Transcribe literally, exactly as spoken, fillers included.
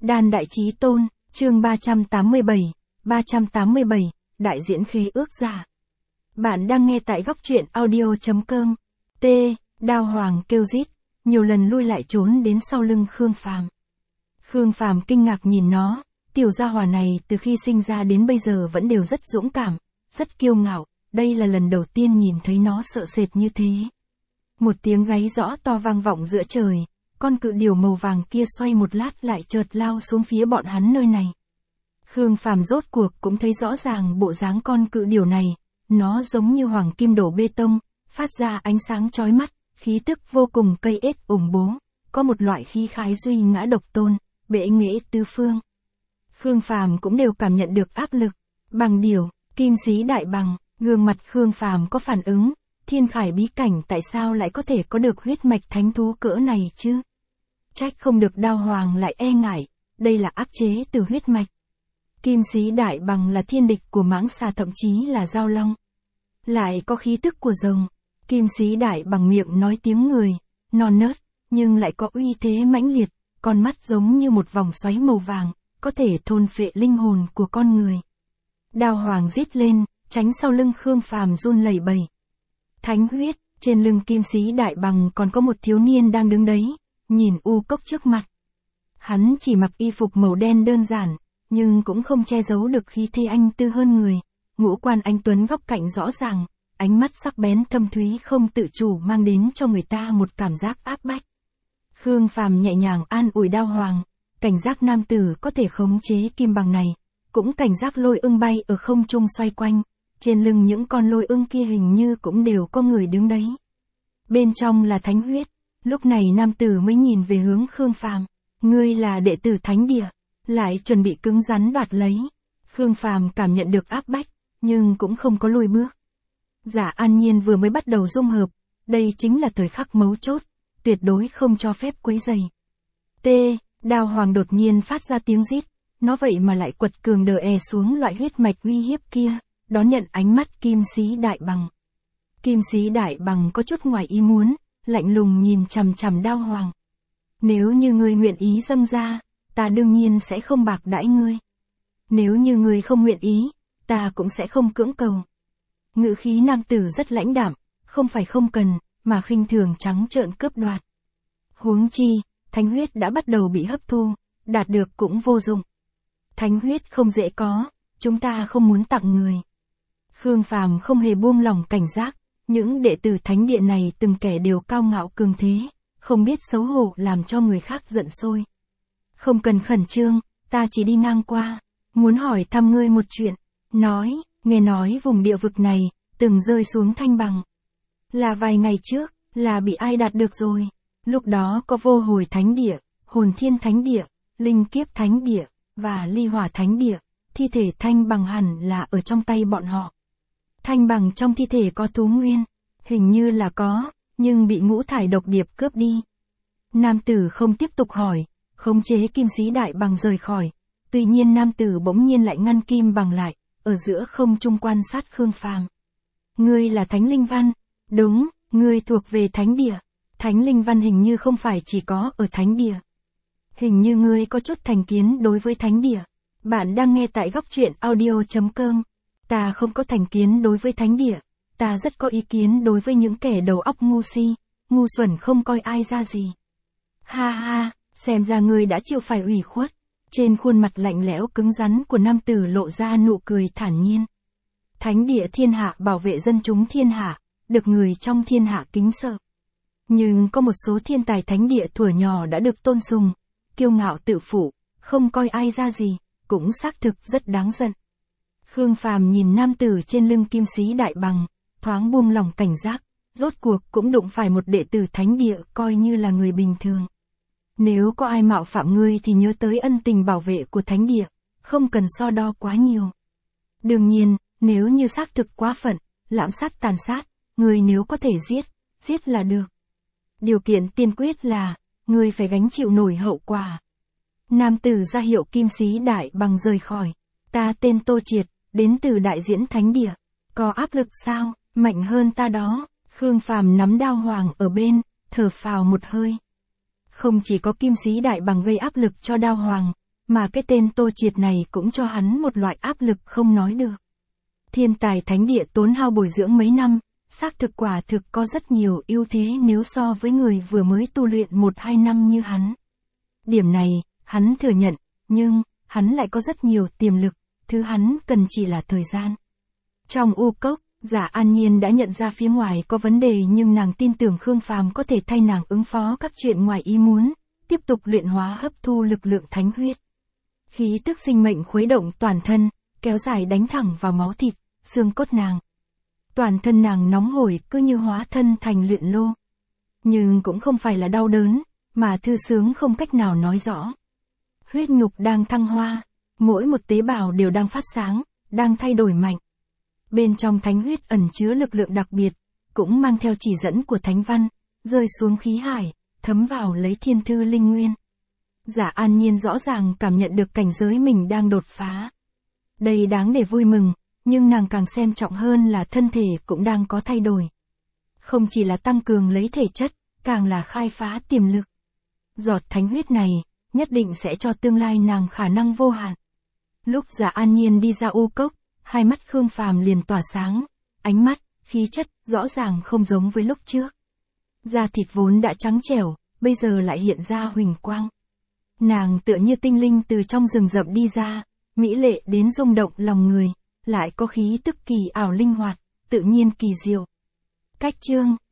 Đan Đại Chí Tôn, chương ba trăm tám mươi bảy, ba trăm tám mươi bảy, đại diễn khế ước giả. Bạn đang nghe tại góc truyện audio.com. T. Đao Hoàng kêu rít, nhiều lần lui lại trốn đến sau lưng Khương Phàm. Khương Phàm kinh ngạc nhìn nó, tiểu gia hỏa này từ khi sinh ra đến bây giờ vẫn đều rất dũng cảm, rất kiêu ngạo, đây là lần đầu tiên nhìn thấy nó sợ sệt như thế. Một tiếng gáy rõ to vang vọng giữa trời, con cự điểu màu vàng kia xoay một lát lại chợt lao xuống phía bọn hắn nơi này. Khương Phàm rốt cuộc cũng thấy rõ ràng bộ dáng con cự điểu này, nó giống như hoàng kim đổ bê tông, phát ra ánh sáng chói mắt, khí tức vô cùng cây ết ủng bố, có một loại khí khái duy ngã độc tôn, bệ nghệ tứ phương. Khương Phàm cũng đều cảm nhận được áp lực. Bằng điểu, kim sĩ đại bằng, gương mặt Khương Phàm có phản ứng, thiên khải bí cảnh tại sao lại có thể có được huyết mạch thánh thú cỡ này chứ? Trách không được Đao Hoàng lại e ngại, đây là áp chế từ huyết mạch. Kim sĩ đại bằng là thiên địch của mãng xà, thậm chí là giao long. Lại có khí tức của rồng. Kim sĩ đại bằng miệng nói tiếng người, non nớt, nhưng lại có uy thế mãnh liệt, con mắt giống như một vòng xoáy màu vàng, có thể thôn phệ linh hồn của con người. Đao Hoàng rít lên, tránh sau lưng Khương Phàm run lẩy bẩy. Thánh huyết, trên lưng kim sĩ đại bằng còn có một thiếu niên đang đứng đấy, nhìn u cốc trước mặt. Hắn chỉ mặc y phục màu đen đơn giản, nhưng cũng không che giấu được khí thế anh tư hơn người, ngũ quan anh tuấn góc cạnh rõ ràng, ánh mắt sắc bén thâm thúy không tự chủ mang đến cho người ta một cảm giác áp bách. Khương Phàm nhẹ nhàng an ủi Đao Hoàng, cảnh giác nam tử có thể khống chế kim bằng này, cũng cảnh giác lôi ưng bay ở không trung xoay quanh, trên lưng những con lôi ưng kia hình như cũng đều có người đứng đấy. Bên trong là thánh huyết, lúc này nam tử mới nhìn về hướng Khương Phàm, ngươi là đệ tử thánh địa, lại chuẩn bị cứng rắn đoạt lấy. Khương Phàm cảm nhận được áp bách, nhưng cũng không có lùi bước. Giả An Nhiên vừa mới bắt đầu dung hợp, đây chính là thời khắc mấu chốt, tuyệt đối không cho phép quấy rầy. T. Đao Hoàng đột nhiên phát ra tiếng rít, nó vậy mà lại quật cường đờ è xuống loại huyết mạch uy hiếp kia, đón nhận ánh mắt kim sĩ đại bằng. Kim sĩ đại bằng có chút ngoài ý muốn, lạnh lùng nhìn chằm chằm Đao Hoàng. Nếu như ngươi nguyện ý dâng ra, ta đương nhiên sẽ không bạc đãi ngươi. Nếu như ngươi không nguyện ý, ta cũng sẽ không cưỡng cầu. Ngữ khí nam tử rất lãnh đạm, không phải không cần, mà khinh thường trắng trợn cướp đoạt. Huống chi, thánh huyết đã bắt đầu bị hấp thu, đạt được cũng vô dụng. Thánh huyết không dễ có, chúng ta không muốn tặng người. Khương Phàm không hề buông lỏng cảnh giác, những đệ tử thánh địa này từng kẻ đều cao ngạo cường thế, không biết xấu hổ làm cho người khác giận sôi. Không cần khẩn trương, ta chỉ đi ngang qua, muốn hỏi thăm ngươi một chuyện, nói, nghe nói vùng địa vực này, từng rơi xuống thanh bằng. Là vài ngày trước, là bị ai đạt được rồi, lúc đó có vô hồi thánh địa, hồn thiên thánh địa, linh kiếp thánh địa, và ly hỏa thánh địa, thi thể thanh bằng hẳn là ở trong tay bọn họ. Thanh bằng trong thi thể có thú nguyên, hình như là có, nhưng bị ngũ thải độc điệp cướp đi. Nam tử không tiếp tục hỏi, khống chế kim sĩ đại bằng rời khỏi, tuy nhiên nam tử bỗng nhiên lại ngăn kim bằng lại, ở giữa không trung quan sát Khương Phàm. Ngươi là Thánh Linh Văn, đúng, ngươi thuộc về thánh địa, Thánh Linh Văn hình như không phải chỉ có ở thánh địa. Hình như ngươi có chút thành kiến đối với thánh địa. Bạn đang nghe tại góc truyện audio.com. Ta không có thành kiến đối với thánh địa, ta rất có ý kiến đối với những kẻ đầu óc ngu si, ngu xuẩn không coi ai ra gì. Ha ha, xem ra ngươi đã chịu phải ủy khuất. Trên khuôn mặt lạnh lẽo cứng rắn của nam tử lộ ra nụ cười thản nhiên. Thánh địa thiên hạ bảo vệ dân chúng thiên hạ, được người trong thiên hạ kính sợ. Nhưng có một số thiên tài thánh địa thuở nhỏ đã được tôn sùng, kiêu ngạo tự phụ, không coi ai ra gì, cũng xác thực rất đáng giận. Khương Phàm nhìn nam tử trên lưng kim sĩ đại bằng, thoáng buông lỏng cảnh giác, rốt cuộc cũng đụng phải một đệ tử thánh địa coi như là người bình thường. Nếu có ai mạo phạm ngươi thì nhớ tới ân tình bảo vệ của thánh địa, không cần so đo quá nhiều. Đương nhiên, nếu như xác thực quá phận, lạm sát tàn sát, ngươi nếu có thể giết, giết là được. Điều kiện tiên quyết là, ngươi phải gánh chịu nổi hậu quả. Nam tử ra hiệu kim sĩ đại bằng rời khỏi. Ta tên Tô Triệt, đến từ đại diễn thánh địa. Có áp lực sao, mạnh hơn ta đó. Khương Phàm nắm Đao Hoàng ở bên, thở phào một hơi. Không chỉ có kim sĩ đại bằng gây áp lực cho Đao Hoàng, mà cái tên Tô Triệt này cũng cho hắn một loại áp lực không nói được. Thiên tài thánh địa tốn hao bồi dưỡng mấy năm, xác thực quả thực có rất nhiều ưu thế nếu so với người vừa mới tu luyện một hai năm như hắn. Điểm này, hắn thừa nhận, nhưng, hắn lại có rất nhiều tiềm lực, thứ hắn cần chỉ là thời gian. Trong u cốc, Giả An Nhiên đã nhận ra phía ngoài có vấn đề nhưng nàng tin tưởng Khương Phàm có thể thay nàng ứng phó các chuyện ngoài ý muốn, tiếp tục luyện hóa hấp thu lực lượng thánh huyết. Khí tức sinh mệnh khuấy động toàn thân, kéo dài đánh thẳng vào máu thịt, xương cốt nàng. Toàn thân nàng nóng hổi cứ như hóa thân thành luyện lô. Nhưng cũng không phải là đau đớn, mà thư sướng không cách nào nói rõ. Huyết nhục đang thăng hoa, mỗi một tế bào đều đang phát sáng, đang thay đổi mạnh. Bên trong thánh huyết ẩn chứa lực lượng đặc biệt, cũng mang theo chỉ dẫn của thánh văn, rơi xuống khí hải, thấm vào lấy thiên thư linh nguyên. Giả An Nhiên rõ ràng cảm nhận được cảnh giới mình đang đột phá. Đây đáng để vui mừng, nhưng nàng càng xem trọng hơn là thân thể cũng đang có thay đổi. Không chỉ là tăng cường lấy thể chất, càng là khai phá tiềm lực. Giọt thánh huyết này, nhất định sẽ cho tương lai nàng khả năng vô hạn. Lúc Giả An Nhiên đi ra u cốc, hai mắt Khương Phàm liền tỏa sáng, ánh mắt, khí chất, rõ ràng không giống với lúc trước. Da thịt vốn đã trắng trẻo, bây giờ lại hiện ra huỳnh quang. Nàng tựa như tinh linh từ trong rừng rậm đi ra, mỹ lệ đến rung động lòng người, lại có khí tức kỳ ảo linh hoạt, tự nhiên kỳ diệu. Cách chương